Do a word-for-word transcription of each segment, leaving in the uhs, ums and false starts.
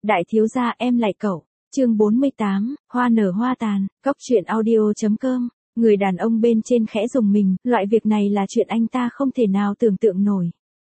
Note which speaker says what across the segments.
Speaker 1: Đại thiếu gia em lại cậu. Chương bốn mươi tám, hoa nở hoa tàn, cóc truyện audio chấm com. Người đàn ông bên trên khẽ rùng mình, loại việc này là chuyện anh ta không thể nào tưởng tượng nổi.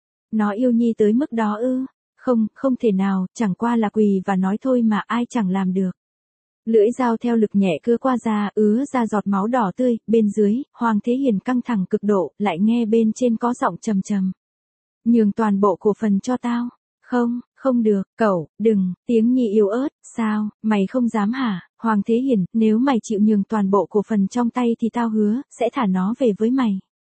Speaker 1: Nó yêu Nhi tới mức đó ư? Không, không thể nào, chẳng qua là quỳ và nói thôi mà ai chẳng làm được. Lưỡi dao theo lực nhẹ cưa qua da, ứa ra giọt máu đỏ tươi, bên dưới, Hoàng Thế Hiền căng thẳng cực độ, lại nghe bên trên có giọng trầm trầm. Nhường toàn bộ cổ phần cho tao. Không, không được, cậu, đừng, tiếng Nhi yếu ớt, sao, mày không dám hả? Hoàng Thế Hiền, nếu mày chịu nhường toàn bộ cổ phần trong tay thì tao hứa, sẽ thả nó về với mày.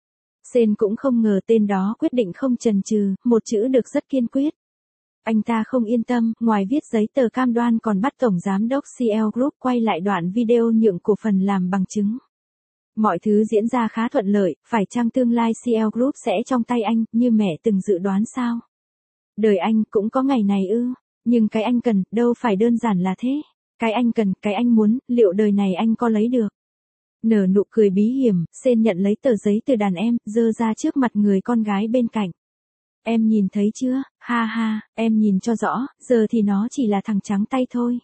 Speaker 1: Sên cũng không ngờ tên đó quyết định không chần chừ, một chữ được rất kiên quyết. Anh ta không yên tâm, ngoài viết giấy tờ cam đoan còn bắt Tổng Giám đốc xê lờ Group quay lại đoạn video nhượng cổ phần làm bằng chứng. Mọi thứ diễn ra khá thuận lợi, phải chăng tương lai xê lờ Group sẽ trong tay anh, như mẹ từng dự đoán sao? Đời anh cũng có ngày này ư, nhưng cái anh cần, đâu phải đơn giản là thế. Cái anh cần, cái anh muốn, liệu đời này anh có lấy được? Nở nụ cười bí hiểm, Sên nhận lấy tờ giấy từ đàn em, giơ ra trước mặt người con gái bên cạnh. Em nhìn thấy chưa, ha ha, em nhìn cho rõ, giờ thì nó chỉ là thằng trắng tay thôi.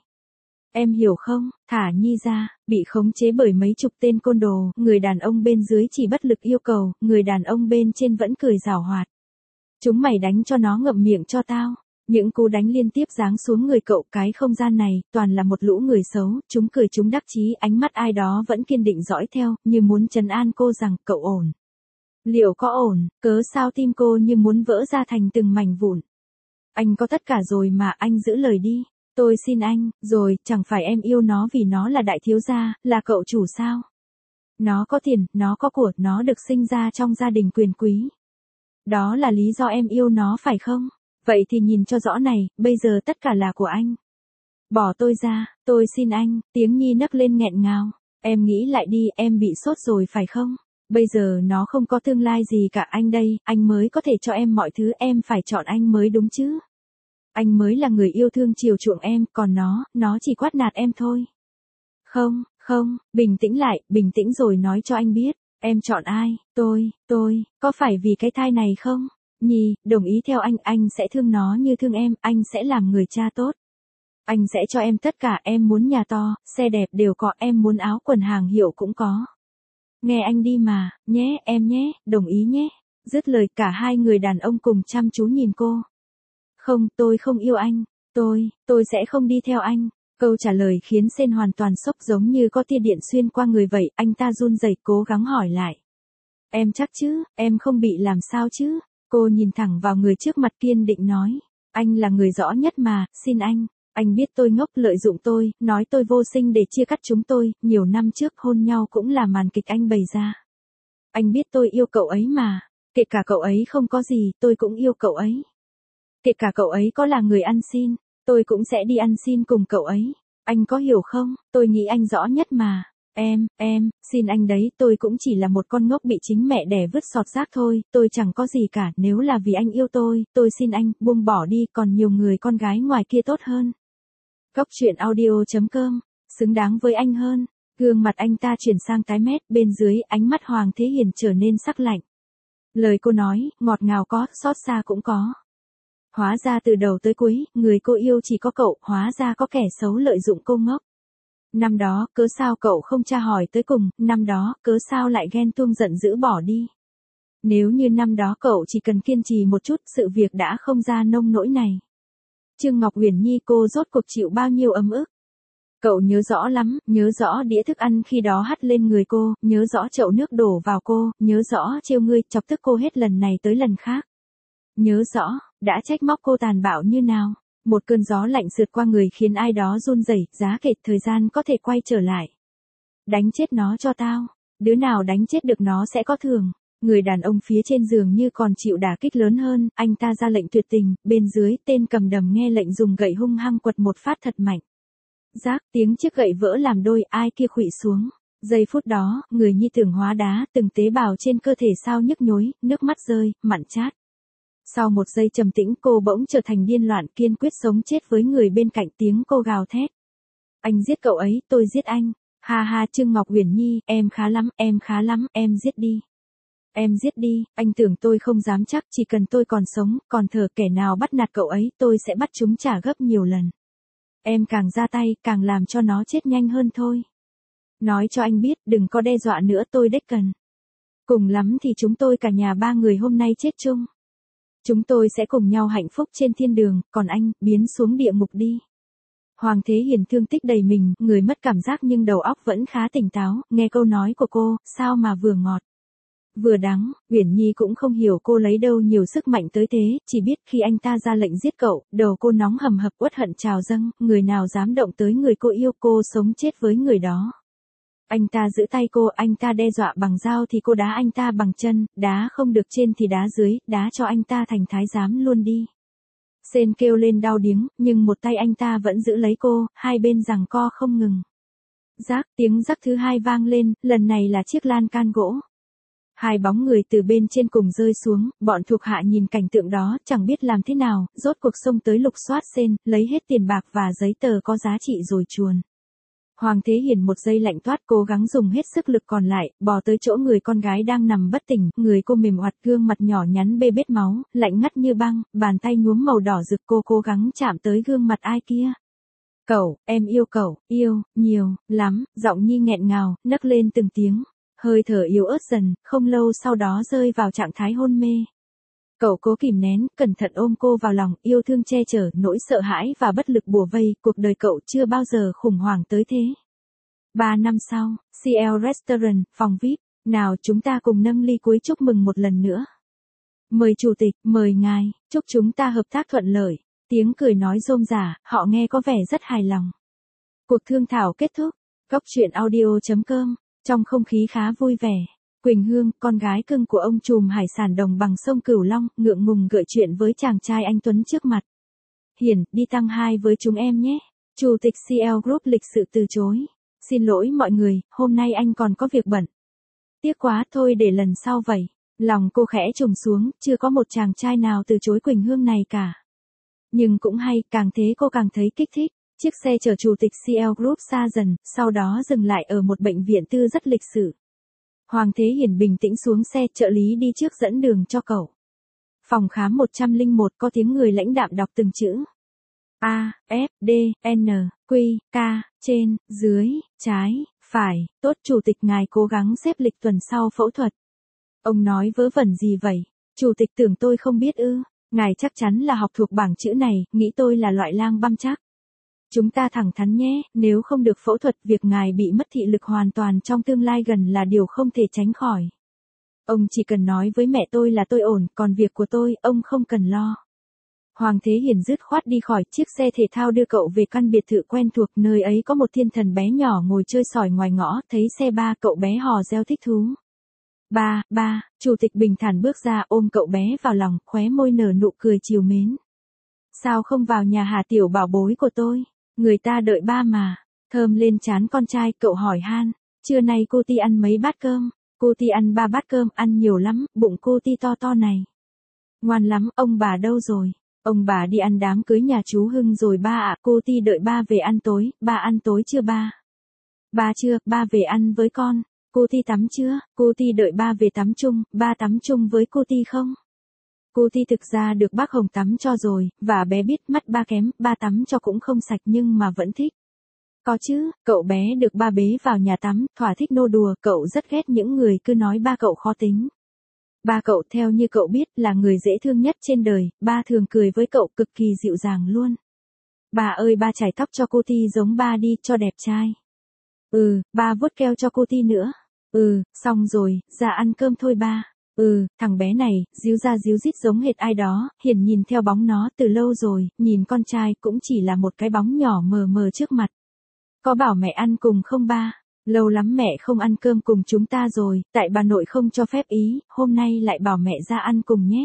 Speaker 1: Em hiểu không, thả Nhi ra, bị khống chế bởi mấy chục tên côn đồ, người đàn ông bên dưới chỉ bất lực yêu cầu, người đàn ông bên trên vẫn cười giảo hoạt. Chúng mày đánh cho nó ngậm miệng cho tao. Những cú đánh liên tiếp giáng xuống người cậu, cái không gian này, toàn là một lũ người xấu, chúng cười chúng đắc chí, ánh mắt ai đó vẫn kiên định dõi theo, như muốn trấn an cô rằng, cậu ổn. Liệu có ổn, cớ sao tim cô như muốn vỡ ra thành từng mảnh vụn. Anh có tất cả rồi mà, anh giữ lời đi. Tôi xin anh, rồi, chẳng phải em yêu nó vì nó là đại thiếu gia, là cậu chủ sao? Nó có tiền, nó có của, nó được sinh ra trong gia đình quyền quý. Đó là lý do em yêu nó phải không? Vậy thì nhìn cho rõ này, bây giờ tất cả là của anh. Bỏ tôi ra, tôi xin anh, tiếng Nhi nấc lên nghẹn ngào. Em nghĩ lại đi, em bị sốt rồi phải không? Bây giờ nó không có tương lai gì cả, anh đây, anh mới có thể cho em mọi thứ, em phải chọn anh mới đúng chứ. Anh mới là người yêu thương chiều chuộng em, còn nó, nó chỉ quát nạt em thôi. Không, không, bình tĩnh lại, bình tĩnh rồi nói cho anh biết, em chọn ai, tôi, tôi, có phải vì cái thai này không? Nhi, đồng ý theo anh, anh sẽ thương nó như thương em, anh sẽ làm người cha tốt. Anh sẽ cho em tất cả, em muốn nhà to, xe đẹp đều có, em muốn áo quần hàng hiệu cũng có. Nghe anh đi mà, nhé, em nhé, đồng ý nhé. Dứt lời cả hai người đàn ông cùng chăm chú nhìn cô. Không, tôi không yêu anh, tôi, tôi sẽ không đi theo anh. Câu trả lời khiến Sên hoàn toàn sốc, giống như có tia điện xuyên qua người vậy, anh ta run rẩy cố gắng hỏi lại. Em chắc chứ, em không bị làm sao chứ? Cô nhìn thẳng vào người trước mặt kiên định nói. Anh là người rõ nhất mà, xin anh. Anh biết tôi ngốc, lợi dụng tôi, nói tôi vô sinh để chia cắt chúng tôi, nhiều năm trước hôn nhau cũng là màn kịch anh bày ra. Anh biết tôi yêu cậu ấy mà, kể cả cậu ấy không có gì, tôi cũng yêu cậu ấy. Kể cả cậu ấy có là người ăn xin, tôi cũng sẽ đi ăn xin cùng cậu ấy. Anh có hiểu không, tôi nghĩ anh rõ nhất mà. Em, em, xin anh đấy, tôi cũng chỉ là một con ngốc bị chính mẹ đẻ vứt sọt rác thôi, tôi chẳng có gì cả, nếu là vì anh yêu tôi, tôi xin anh, buông bỏ đi, còn nhiều người con gái ngoài kia tốt hơn. Cóc truyện audio chấm com, xứng đáng với anh hơn. Gương mặt anh ta chuyển sang tái mét, bên dưới, ánh mắt Hoàng Thế Hiền trở nên sắc lạnh. Lời cô nói, ngọt ngào có, xót xa cũng có. Hóa ra từ đầu tới cuối, người cô yêu chỉ có cậu, hóa ra có kẻ xấu lợi dụng cô ngốc. Năm đó, cớ sao cậu không tra hỏi tới cùng, năm đó, cớ sao lại ghen tuông giận dữ bỏ đi. Nếu như năm đó cậu chỉ cần kiên trì một chút, sự việc đã không ra nông nỗi này. Trương Ngọc Uyển Nhi cô rốt cuộc chịu bao nhiêu ấm ức. Cậu nhớ rõ lắm, nhớ rõ đĩa thức ăn khi đó hắt lên người cô, nhớ rõ chậu nước đổ vào cô, nhớ rõ trêu ngươi, chọc tức cô hết lần này tới lần khác. Nhớ rõ, đã trách móc cô tàn bạo như nào. Một cơn gió lạnh sượt qua người khiến ai đó run rẩy, giá kệ thời gian có thể quay trở lại. Đánh chết nó cho tao, đứa nào đánh chết được nó sẽ có thưởng. Người đàn ông phía trên giường như còn chịu đả kích lớn hơn, anh ta ra lệnh tuyệt tình, bên dưới tên cầm đầm nghe lệnh dùng gậy hung hăng quật một phát thật mạnh. Rác, tiếng chiếc gậy vỡ làm đôi, ai kia khuỵu xuống. Giây phút đó, người như tưởng hóa đá, từng tế bào trên cơ thể sao nhức nhối, nước mắt rơi, mặn chát. Sau một giây trầm tĩnh cô bỗng trở thành điên loạn, kiên quyết sống chết với người bên cạnh, tiếng cô gào thét. Anh giết cậu ấy, tôi giết anh. Ha ha, Trương Ngọc Uyển Nhi, em khá lắm, em khá lắm, em giết đi. Em giết đi, anh tưởng tôi không dám chắc, chỉ cần tôi còn sống, còn thở, kẻ nào bắt nạt cậu ấy, tôi sẽ bắt chúng trả gấp nhiều lần. Em càng ra tay, càng làm cho nó chết nhanh hơn thôi. Nói cho anh biết, đừng có đe dọa nữa tôi đếch cần. Cùng lắm thì chúng tôi cả nhà ba người hôm nay chết chung. Chúng tôi sẽ cùng nhau hạnh phúc trên thiên đường, còn anh, biến xuống địa ngục đi. Hoàng Thế Hiền thương tích đầy mình, người mất cảm giác nhưng đầu óc vẫn khá tỉnh táo, nghe câu nói của cô, sao mà vừa ngọt, vừa đắng. Uyển Nhi cũng không hiểu cô lấy đâu nhiều sức mạnh tới thế, chỉ biết khi anh ta ra lệnh giết cậu, đầu cô nóng hầm hập uất hận trào dâng, người nào dám động tới người cô yêu, cô sống chết với người đó. Anh ta giữ tay cô, anh ta đe dọa bằng dao thì cô đá anh ta bằng chân, đá không được trên thì đá dưới, đá cho anh ta thành thái giám luôn đi. Sên kêu lên đau điếng, nhưng một tay anh ta vẫn giữ lấy cô, hai bên giằng co không ngừng. Rác, tiếng rắc thứ hai vang lên, lần này là chiếc lan can gỗ. Hai bóng người từ bên trên cùng rơi xuống, bọn thuộc hạ nhìn cảnh tượng đó, chẳng biết làm thế nào, rốt cuộc xông tới lục soát Sên, lấy hết tiền bạc và giấy tờ có giá trị rồi chuồn. Hoàng Thế Hiền một giây lạnh toát, cố gắng dùng hết sức lực còn lại, bò tới chỗ người con gái đang nằm bất tỉnh, người cô mềm oặt, gương mặt nhỏ nhắn bê bết máu, lạnh ngắt như băng, bàn tay nhuốm màu đỏ rực, cô cố gắng chạm tới gương mặt ai kia. Cậu, em yêu cậu, yêu, nhiều, lắm, giọng Nhi nghẹn ngào, nấc lên từng tiếng, hơi thở yếu ớt dần, không lâu sau đó rơi vào trạng thái hôn mê. Cậu cố kìm nén, cẩn thận ôm cô vào lòng, yêu thương che chở, nỗi sợ hãi và bất lực bủa vây, cuộc đời cậu chưa bao giờ khủng hoảng tới thế. Ba năm sau, xê lờ Restaurant, phòng vi ai pi, nào chúng ta cùng nâng ly cuối chúc mừng một lần nữa. Mời chủ tịch, mời ngài, chúc chúng ta hợp tác thuận lợi. Tiếng cười nói rôm rả, họ nghe có vẻ rất hài lòng. Cuộc thương thảo kết thúc, góc chuyện audio chấm com, trong không khí khá vui vẻ. Quỳnh Hương, con gái cưng của ông trùm hải sản đồng bằng sông Cửu Long, ngượng ngùng gợi chuyện với chàng trai anh Tuấn trước mặt. Hiền, đi tăng hai với chúng em nhé. Chủ tịch xê lờ Group lịch sự từ chối. Xin lỗi mọi người, hôm nay anh còn có việc bận. Tiếc quá, thôi để lần sau vậy. Lòng cô khẽ trùng xuống, chưa có một chàng trai nào từ chối Quỳnh Hương này cả. Nhưng cũng hay, càng thế cô càng thấy kích thích. Chiếc xe chở chủ tịch xê lờ Group xa dần, sau đó dừng lại ở một bệnh viện tư rất lịch sự. Hoàng Thế Hiền bình tĩnh xuống xe, trợ lý đi trước dẫn đường cho cậu. Phòng khám một không một có tiếng người lãnh đạm đọc từng chữ. A, F, D, N, Q, K, trên, dưới, trái, phải, tốt chủ tịch ngài cố gắng xếp lịch tuần sau phẫu thuật. Ông nói vớ vẩn gì vậy? Chủ tịch tưởng tôi không biết ư? Ngài chắc chắn là học thuộc bảng chữ này, nghĩ tôi là loại lang băm chắc. Chúng ta thẳng thắn nhé, nếu không được phẫu thuật, việc ngài bị mất thị lực hoàn toàn trong tương lai gần là điều không thể tránh khỏi. Ông chỉ cần nói với mẹ tôi là tôi ổn, còn việc của tôi, ông không cần lo. Hoàng Thế Hiền dứt khoát đi khỏi, chiếc xe thể thao đưa cậu về căn biệt thự quen thuộc, nơi ấy có một thiên thần bé nhỏ ngồi chơi sỏi ngoài ngõ, thấy xe ba, cậu bé hò reo thích thú. Ba, ba, chủ tịch bình thản bước ra ôm cậu bé vào lòng, khóe môi nở nụ cười trìu mến. Sao không vào nhà hả tiểu bảo bối của tôi? Người ta đợi ba mà. Thơm lên trán con trai, cậu hỏi han. Trưa nay cô Ti ăn mấy bát cơm? Cô Ti ăn ba bát cơm, ăn nhiều lắm, bụng cô Ti to to này. Ngoan lắm, ông bà đâu rồi? Ông bà đi ăn đám cưới nhà chú Hưng rồi ba ạ, cô Ti đợi ba về ăn tối, ba ăn tối chưa ba? Ba chưa, ba về ăn với con. Cô Ti tắm chưa? Cô Ti đợi ba về tắm chung, ba tắm chung với cô Ti không? Cô Ti thực ra được bác Hồng tắm cho rồi, và bé biết mắt ba kém, ba tắm cho cũng không sạch nhưng mà vẫn thích. Có chứ, cậu bé được ba bế vào nhà tắm, thỏa thích nô đùa, cậu rất ghét những người cứ nói ba cậu khó tính. Ba cậu theo như cậu biết là người dễ thương nhất trên đời, ba thường cười với cậu cực kỳ dịu dàng luôn. Bà ơi ba chải tóc cho cô Ti giống ba đi, cho đẹp trai. Ừ, ba vuốt keo cho cô Ti nữa. Ừ, xong rồi, ra ăn cơm thôi ba. Ừ, thằng bé này, díu ra díu dít giống hệt ai đó, Hiền nhìn theo bóng nó từ lâu rồi, nhìn con trai cũng chỉ là một cái bóng nhỏ mờ mờ trước mặt. Có bảo mẹ ăn cùng không ba? Lâu lắm mẹ không ăn cơm cùng chúng ta rồi, tại bà nội không cho phép ý, hôm nay lại bảo mẹ ra ăn cùng nhé.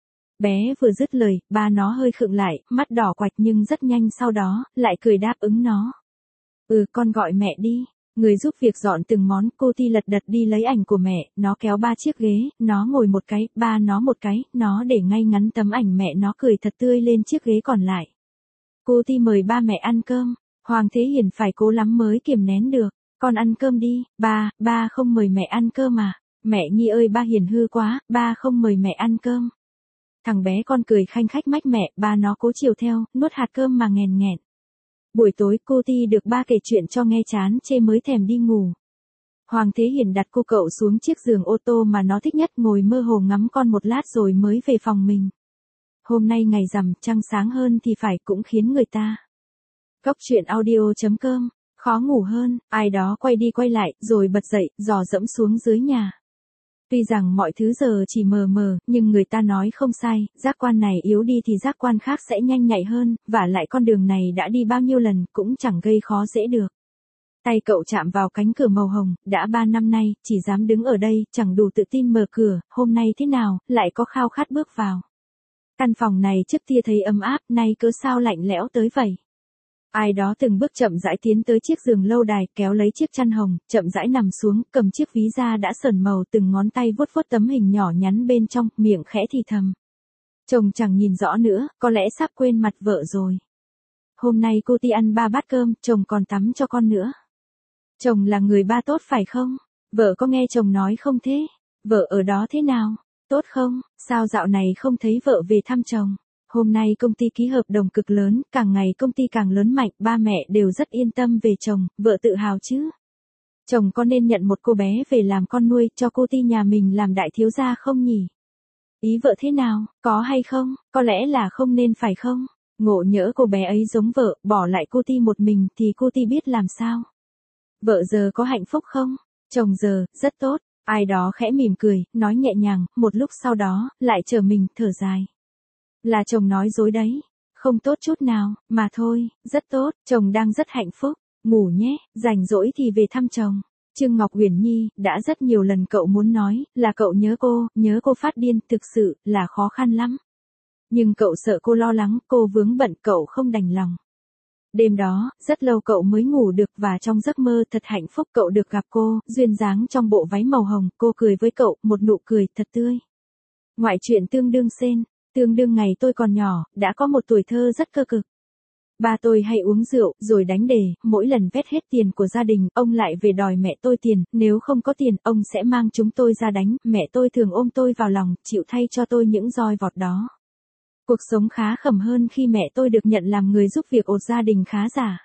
Speaker 1: Bé vừa dứt lời, ba nó hơi khựng lại, mắt đỏ quạch nhưng rất nhanh sau đó, lại cười đáp ứng nó. Ừ, con gọi mẹ đi. Người giúp việc dọn từng món, cô Ti lật đật đi lấy ảnh của mẹ, nó kéo ba chiếc ghế, nó ngồi một cái, ba nó một cái, nó để ngay ngắn tấm ảnh mẹ nó cười thật tươi lên chiếc ghế còn lại. Cô Ti mời ba mẹ ăn cơm, Hoàng Thế Hiền phải cố lắm mới kiềm nén được, con ăn cơm đi, ba, ba không mời mẹ ăn cơm à, mẹ Nhi ơi ba hiền hư quá, ba không mời mẹ ăn cơm. Thằng bé con cười khanh khách mách mẹ, ba nó cố chiều theo, nuốt hạt cơm mà nghèn nghẹn. Buổi tối cô Ti được ba kể chuyện cho nghe chán chê mới thèm đi ngủ. Hoàng Thế Hiền đặt cô cậu xuống chiếc giường ô tô mà nó thích nhất, ngồi mơ hồ ngắm con một lát rồi mới về phòng mình. Hôm nay ngày rằm, trăng sáng hơn thì phải, cũng khiến người ta. Cốc truyện audio chấm com, khó ngủ hơn, ai đó quay đi quay lại, rồi bật dậy, dò dẫm xuống dưới nhà. Tuy rằng mọi thứ giờ chỉ mờ mờ, nhưng người ta nói không sai, giác quan này yếu đi thì giác quan khác sẽ nhanh nhạy hơn, vả lại con đường này đã đi bao nhiêu lần, cũng chẳng gây khó dễ được. Tay cậu chạm vào cánh cửa màu hồng, đã ba năm nay, chỉ dám đứng ở đây, chẳng đủ tự tin mở cửa, hôm nay thế nào, lại có khao khát bước vào. Căn phòng này trước kia thấy ấm áp, nay cớ sao lạnh lẽo tới vậy. Ai đó từng bước chậm rãi tiến tới chiếc giường lâu đài, kéo lấy chiếc chăn hồng, chậm rãi nằm xuống, cầm chiếc ví da đã sờn màu, từng ngón tay vuốt vuốt tấm hình nhỏ nhắn bên trong, miệng khẽ thì thầm. Chồng chẳng nhìn rõ nữa, có lẽ sắp quên mặt vợ rồi. Hôm nay cô Ti ăn ba bát cơm, chồng còn tắm cho con nữa. Chồng là người ba tốt phải không? Vợ có nghe chồng nói không thế? Vợ ở đó thế nào? Tốt không? Sao dạo này không thấy vợ về thăm chồng? Hôm nay công ty ký hợp đồng cực lớn, càng ngày công ty càng lớn mạnh, ba mẹ đều rất yên tâm về chồng, vợ tự hào chứ. Chồng có nên nhận một cô bé về làm con nuôi, cho cô Ti nhà mình làm đại thiếu gia không nhỉ? Ý vợ thế nào, có hay không? Có lẽ là không nên phải không? Ngộ nhỡ cô bé ấy giống vợ, bỏ lại cô Ti một mình thì cô Ti biết làm sao? Vợ giờ có hạnh phúc không? Chồng giờ, rất tốt. Ai đó khẽ mỉm cười, nói nhẹ nhàng, một lúc sau đó, lại trở mình, thở dài. Là chồng nói dối đấy. Không tốt chút nào, mà thôi, rất tốt, chồng đang rất hạnh phúc. Ngủ nhé, rảnh rỗi thì về thăm chồng. Trương Ngọc Uyển Nhi, đã rất nhiều lần cậu muốn nói, là cậu nhớ cô, nhớ cô phát điên, thực sự, là khó khăn lắm. Nhưng cậu sợ cô lo lắng, cô vướng bận, cậu không đành lòng. Đêm đó, rất lâu cậu mới ngủ được, và trong giấc mơ thật hạnh phúc cậu được gặp cô, duyên dáng trong bộ váy màu hồng, cô cười với cậu, một nụ cười thật tươi. Ngoại truyện tương đương sen, tương đương ngày tôi còn nhỏ, đã có một tuổi thơ rất cơ cực. Ba tôi hay uống rượu, rồi đánh đề, mỗi lần vét hết tiền của gia đình, ông lại về đòi mẹ tôi tiền, nếu không có tiền, ông sẽ mang chúng tôi ra đánh, mẹ tôi thường ôm tôi vào lòng, chịu thay cho tôi những roi vọt đó. Cuộc sống khá khẩm hơn khi mẹ tôi được nhận làm người giúp việc ột gia đình khá giả.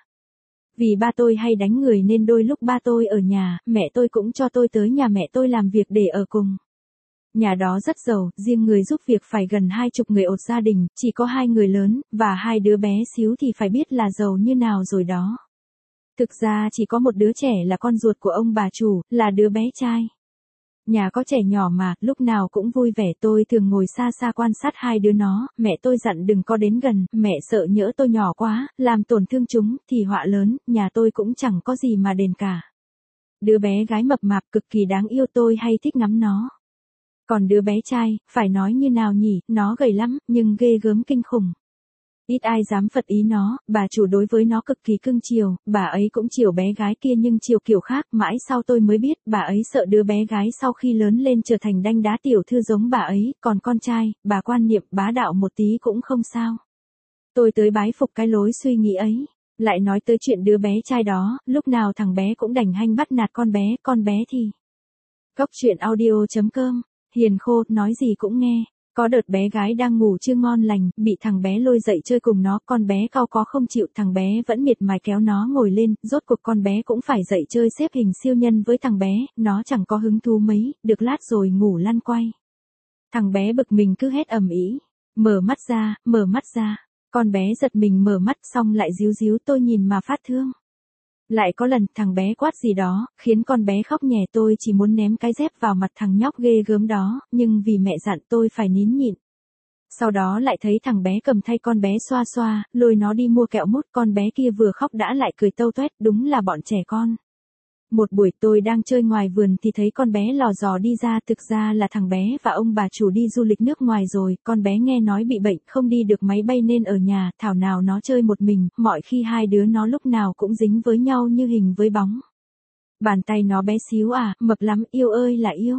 Speaker 1: Vì ba tôi hay đánh người nên đôi lúc ba tôi ở nhà, mẹ tôi cũng cho tôi tới nhà mẹ tôi làm việc để ở cùng. Nhà đó rất giàu, riêng người giúp việc phải gần hai chục người ột gia đình, chỉ có hai người lớn, và hai đứa bé xíu thì phải biết là giàu như nào rồi đó. Thực ra chỉ có một đứa trẻ là con ruột của ông bà chủ, là đứa bé trai. Nhà có trẻ nhỏ mà, lúc nào cũng vui vẻ, tôi thường ngồi xa xa quan sát hai đứa nó, mẹ tôi dặn đừng có đến gần, mẹ sợ nhỡ tôi nhỏ quá, làm tổn thương chúng, thì họa lớn, nhà tôi cũng chẳng có gì mà đền cả. Đứa bé gái mập mạp cực kỳ đáng yêu, tôi hay thích ngắm nó. Còn đứa bé trai, phải nói như nào nhỉ, nó gầy lắm, nhưng ghê gớm kinh khủng. Ít ai dám phật ý nó, bà chủ đối với nó cực kỳ cưng chiều, bà ấy cũng chiều bé gái kia nhưng chiều kiểu khác, mãi sau tôi mới biết, bà ấy sợ đứa bé gái sau khi lớn lên trở thành đanh đá tiểu thư giống bà ấy, còn con trai, bà quan niệm bá đạo một tí cũng không sao. Tôi tới bái phục cái lối suy nghĩ ấy. Lại nói tới chuyện đứa bé trai đó, lúc nào thằng bé cũng đành hanh bắt nạt con bé, con bé thì. Cốc truyện audio chấm com, hiền khô, nói gì cũng nghe. Có đợt bé gái đang ngủ chưa ngon lành, bị thằng bé lôi dậy chơi cùng nó, con bé cau có không chịu, thằng bé vẫn miệt mài kéo nó ngồi lên, rốt cuộc con bé cũng phải dậy chơi xếp hình siêu nhân với thằng bé, nó chẳng có hứng thú mấy, được lát rồi ngủ lăn quay. Thằng bé bực mình cứ hét ầm ĩ, mở mắt ra, mở mắt ra, con bé giật mình mở mắt xong lại díu díu, tôi nhìn mà phát thương. Lại có lần thằng bé quát gì đó, khiến con bé khóc nhè, tôi chỉ muốn ném cái dép vào mặt thằng nhóc ghê gớm đó, nhưng vì mẹ dặn tôi phải nín nhịn. Sau đó lại thấy thằng bé cầm thay con bé xoa xoa, lôi nó đi mua kẹo mút, con bé kia vừa khóc đã lại cười tâu toét, đúng là bọn trẻ con. Một buổi tôi đang chơi ngoài vườn thì thấy con bé lò dò đi ra, thực ra là thằng bé và ông bà chủ đi du lịch nước ngoài rồi, con bé nghe nói bị bệnh không đi được máy bay nên ở nhà, thảo nào nó chơi một mình, mọi khi hai đứa nó lúc nào cũng dính với nhau như hình với bóng. Bàn tay nó bé xíu à, mập lắm, yêu ơi là yêu.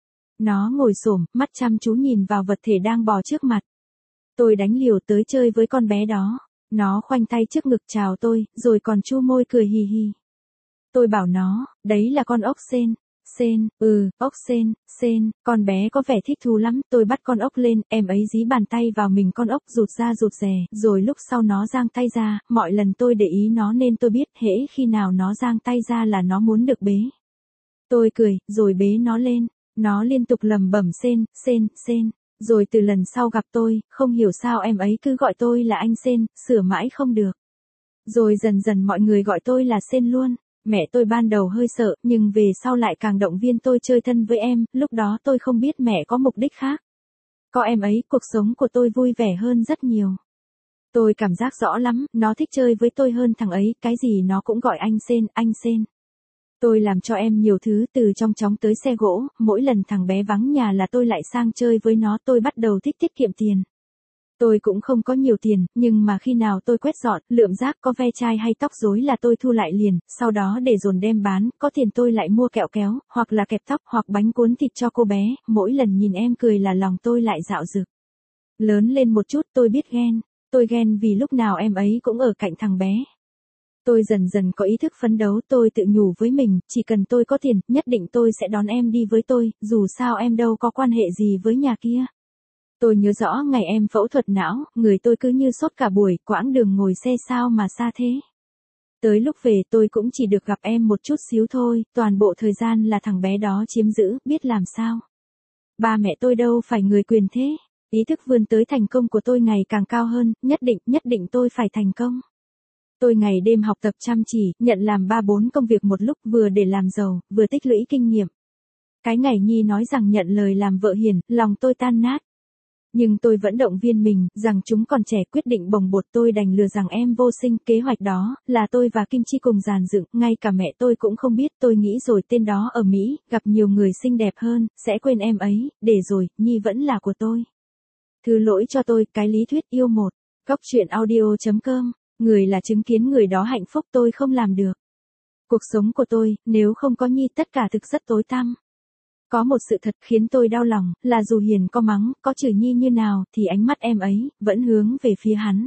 Speaker 1: Nó ngồi xổm, mắt chăm chú nhìn vào vật thể đang bò trước mặt. Tôi đánh liều tới chơi với con bé đó, nó khoanh tay trước ngực chào tôi, rồi còn chu môi cười hì hì. Tôi bảo nó, đấy là con ốc sên. Sên, ừ, ốc sên, sên, con bé có vẻ thích thú lắm, tôi bắt con ốc lên, em ấy dí bàn tay vào mình con ốc rụt ra rụt rè, rồi lúc sau nó giang tay ra, mọi lần tôi để ý nó nên tôi biết hễ khi nào nó giang tay ra là nó muốn được bế. Tôi cười, rồi bế nó lên, nó liên tục lầm bẩm sên, sên, sên, rồi từ lần sau gặp tôi, không hiểu sao em ấy cứ gọi tôi là anh Sên, sửa mãi không được. Rồi dần dần mọi người gọi tôi là Sên luôn. Mẹ tôi ban đầu hơi sợ, nhưng về sau lại càng động viên tôi chơi thân với em, lúc đó tôi không biết mẹ có mục đích khác. Có em ấy, cuộc sống của tôi vui vẻ hơn rất nhiều. Tôi cảm giác rõ lắm, nó thích chơi với tôi hơn thằng ấy, cái gì nó cũng gọi anh Sên, anh Sên. Tôi làm cho em nhiều thứ từ trong chóng tới xe gỗ, mỗi lần thằng bé vắng nhà là tôi lại sang chơi với nó, tôi bắt đầu thích tiết kiệm tiền. Tôi cũng không có nhiều tiền, nhưng mà khi nào tôi quét dọn, lượm rác có ve chai hay tóc rối là tôi thu lại liền, sau đó để dồn đem bán, có tiền tôi lại mua kẹo kéo, hoặc là kẹp tóc, hoặc bánh cuốn thịt cho cô bé, mỗi lần nhìn em cười là lòng tôi lại dạo dực. Lớn lên một chút tôi biết ghen, tôi ghen vì lúc nào em ấy cũng ở cạnh thằng bé. Tôi dần dần có ý thức phấn đấu, tôi tự nhủ với mình, chỉ cần tôi có tiền, nhất định tôi sẽ đón em đi với tôi, dù sao em đâu có quan hệ gì với nhà kia. Tôi nhớ rõ ngày em phẫu thuật não, người tôi cứ như sốt cả buổi, quãng đường ngồi xe sao mà xa thế. Tới lúc về tôi cũng chỉ được gặp em một chút xíu thôi, toàn bộ thời gian là thằng bé đó chiếm giữ, biết làm sao. Ba mẹ tôi đâu phải người quyền thế, ý thức vươn tới thành công của tôi ngày càng cao hơn, nhất định, nhất định tôi phải thành công. Tôi ngày đêm học tập chăm chỉ, nhận làm ba bốn công việc một lúc vừa để làm giàu, vừa tích lũy kinh nghiệm. Cái ngày Nhi nói rằng nhận lời làm vợ hiền, lòng tôi tan nát. Nhưng tôi vẫn động viên mình, rằng chúng còn trẻ quyết định bồng bột tôi đành lừa rằng em vô sinh, kế hoạch đó, là tôi và Kim Chi cùng dàn dựng, ngay cả mẹ tôi cũng không biết, tôi nghĩ rồi tên đó ở Mỹ, gặp nhiều người xinh đẹp hơn, sẽ quên em ấy, để rồi, Nhi vẫn là của tôi. Thứ lỗi cho tôi, cái lý thuyết yêu một, góc truyện audio chấm com, người là chứng kiến người đó hạnh phúc tôi không làm được. Cuộc sống của tôi, nếu không có Nhi tất cả thực rất tối tăm. Có một sự thật khiến tôi đau lòng, là dù Hiền có mắng, có chửi Nhi như nào, thì ánh mắt em ấy, vẫn hướng về phía hắn.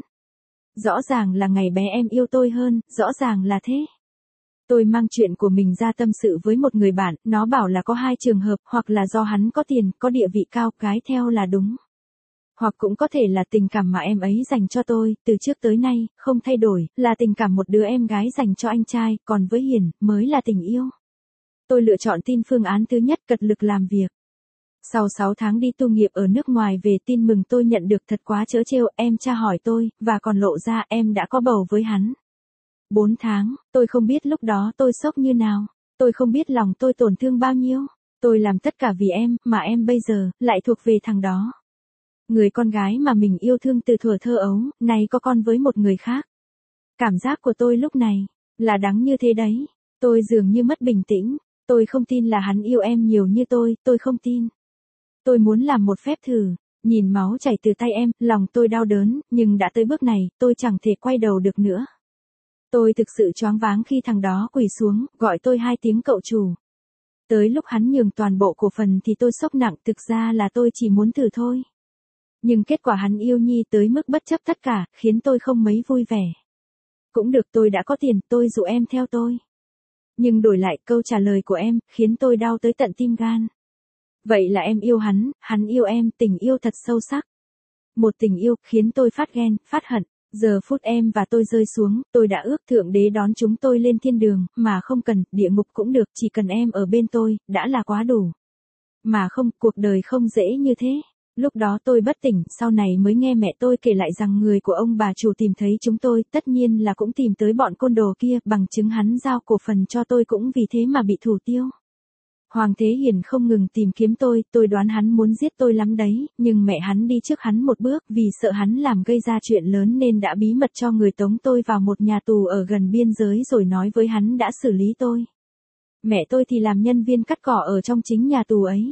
Speaker 1: Rõ ràng là ngày bé em yêu tôi hơn, rõ ràng là thế. Tôi mang chuyện của mình ra tâm sự với một người bạn, nó bảo là có hai trường hợp, hoặc là do hắn có tiền, có địa vị cao, gái theo là đúng. Hoặc cũng có thể là tình cảm mà em ấy dành cho tôi, từ trước tới nay, không thay đổi, là tình cảm một đứa em gái dành cho anh trai, còn với Hiền, mới là tình yêu. Tôi lựa chọn tin phương án thứ nhất, cật lực làm việc. Sau sáu tháng đi tu nghiệp ở nước ngoài về tin mừng tôi nhận được thật quá trớ trêu, em tra hỏi tôi, và còn lộ ra em đã có bầu với hắn. Bốn tháng, tôi không biết lúc đó tôi sốc như nào, tôi không biết lòng tôi tổn thương bao nhiêu, tôi làm tất cả vì em, mà em bây giờ, lại thuộc về thằng đó. Người con gái mà mình yêu thương từ thuở thơ ấu, nay có con với một người khác. Cảm giác của tôi lúc này, là đắng như thế đấy, tôi dường như mất bình tĩnh. Tôi không tin là hắn yêu em nhiều như tôi, tôi không tin. Tôi muốn làm một phép thử, nhìn máu chảy từ tay em, lòng tôi đau đớn, nhưng đã tới bước này, tôi chẳng thể quay đầu được nữa. Tôi thực sự choáng váng khi thằng đó quỳ xuống, gọi tôi hai tiếng cậu chủ. Tới lúc hắn nhường toàn bộ cổ phần thì tôi sốc nặng, thực ra là tôi chỉ muốn thử thôi. Nhưng kết quả hắn yêu Nhi tới mức bất chấp tất cả, khiến tôi không mấy vui vẻ. Cũng được, tôi đã có tiền, tôi dụ em theo tôi. Nhưng đổi lại câu trả lời của em, khiến tôi đau tới tận tim gan. Vậy là em yêu hắn, hắn yêu em, tình yêu thật sâu sắc. Một tình yêu, khiến tôi phát ghen, phát hận. Giờ phút em và tôi rơi xuống, tôi đã ước Thượng Đế đón chúng tôi lên thiên đường, mà không cần, địa ngục cũng được, chỉ cần em ở bên tôi, đã là quá đủ. Mà không, cuộc đời không dễ như thế. Lúc đó tôi bất tỉnh, sau này mới nghe mẹ tôi kể lại rằng người của ông bà chủ tìm thấy chúng tôi, tất nhiên là cũng tìm tới bọn côn đồ kia, bằng chứng hắn giao cổ phần cho tôi cũng vì thế mà bị thủ tiêu. Hoàng Thế Hiền không ngừng tìm kiếm tôi, tôi đoán hắn muốn giết tôi lắm đấy, nhưng mẹ hắn đi trước hắn một bước, vì sợ hắn làm gây ra chuyện lớn nên đã bí mật cho người tống tôi vào một nhà tù ở gần biên giới rồi nói với hắn đã xử lý tôi. Mẹ tôi thì làm nhân viên cắt cỏ ở trong chính nhà tù ấy.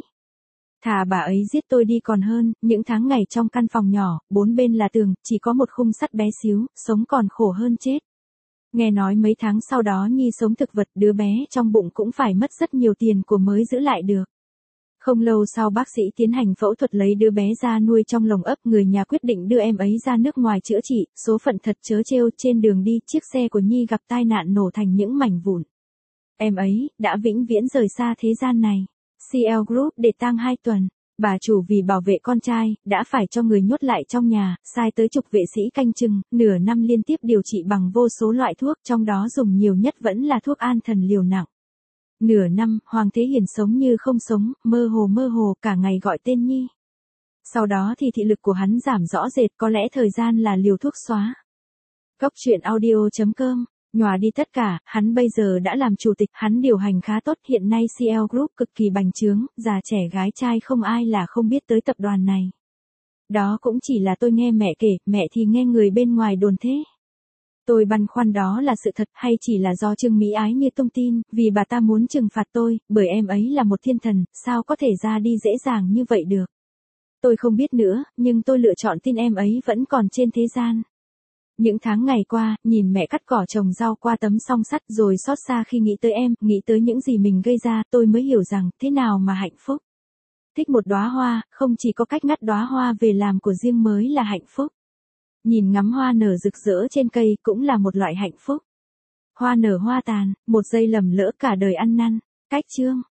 Speaker 1: Thà bà ấy giết tôi đi còn hơn, những tháng ngày trong căn phòng nhỏ, bốn bên là tường, chỉ có một khung sắt bé xíu, sống còn khổ hơn chết. Nghe nói mấy tháng sau đó Nhi sống thực vật, đứa bé trong bụng cũng phải mất rất nhiều tiền của mới giữ lại được. Không lâu sau bác sĩ tiến hành phẫu thuật lấy đứa bé ra nuôi trong lồng ấp, người nhà quyết định đưa em ấy ra nước ngoài chữa trị, số phận thật trớ trêu, trên đường đi, chiếc xe của Nhi gặp tai nạn nổ thành những mảnh vụn. Em ấy, đã vĩnh viễn rời xa thế gian này. xê lờ Group để tang hai tuần. Bà chủ vì bảo vệ con trai, đã phải cho người nhốt lại trong nhà, sai tới chục vệ sĩ canh chừng, nửa năm liên tiếp điều trị bằng vô số loại thuốc, trong đó dùng nhiều nhất vẫn là thuốc an thần liều nặng. Nửa năm, Hoàng Thế Hiền sống như không sống, mơ hồ mơ hồ, cả ngày gọi tên Nhi. Sau đó thì thị lực của hắn giảm rõ rệt, có lẽ thời gian là liều thuốc xóa. Cốc truyện audio chấm com, nhòa đi tất cả, hắn bây giờ đã làm chủ tịch, hắn điều hành khá tốt, hiện nay xê lờ Group cực kỳ bành trướng, già trẻ gái trai không ai là không biết tới tập đoàn này. Đó cũng chỉ là tôi nghe mẹ kể, mẹ thì nghe người bên ngoài đồn thế. Tôi băn khoăn đó là sự thật hay chỉ là do Trương Mỹ Ái như tung tin, vì bà ta muốn trừng phạt tôi, bởi em ấy là một thiên thần, sao có thể ra đi dễ dàng như vậy được. Tôi không biết nữa, nhưng tôi lựa chọn tin em ấy vẫn còn trên thế gian. Những tháng ngày qua, nhìn mẹ cắt cỏ trồng rau qua tấm song sắt rồi xót xa khi nghĩ tới em, nghĩ tới những gì mình gây ra, tôi mới hiểu rằng, thế nào mà hạnh phúc. Thích một đóa hoa, không chỉ có cách ngắt đóa hoa về làm của riêng mới là hạnh phúc. Nhìn ngắm hoa nở rực rỡ trên cây cũng là một loại hạnh phúc. Hoa nở hoa tàn, một giây lầm lỡ cả đời ăn năn. Cách chương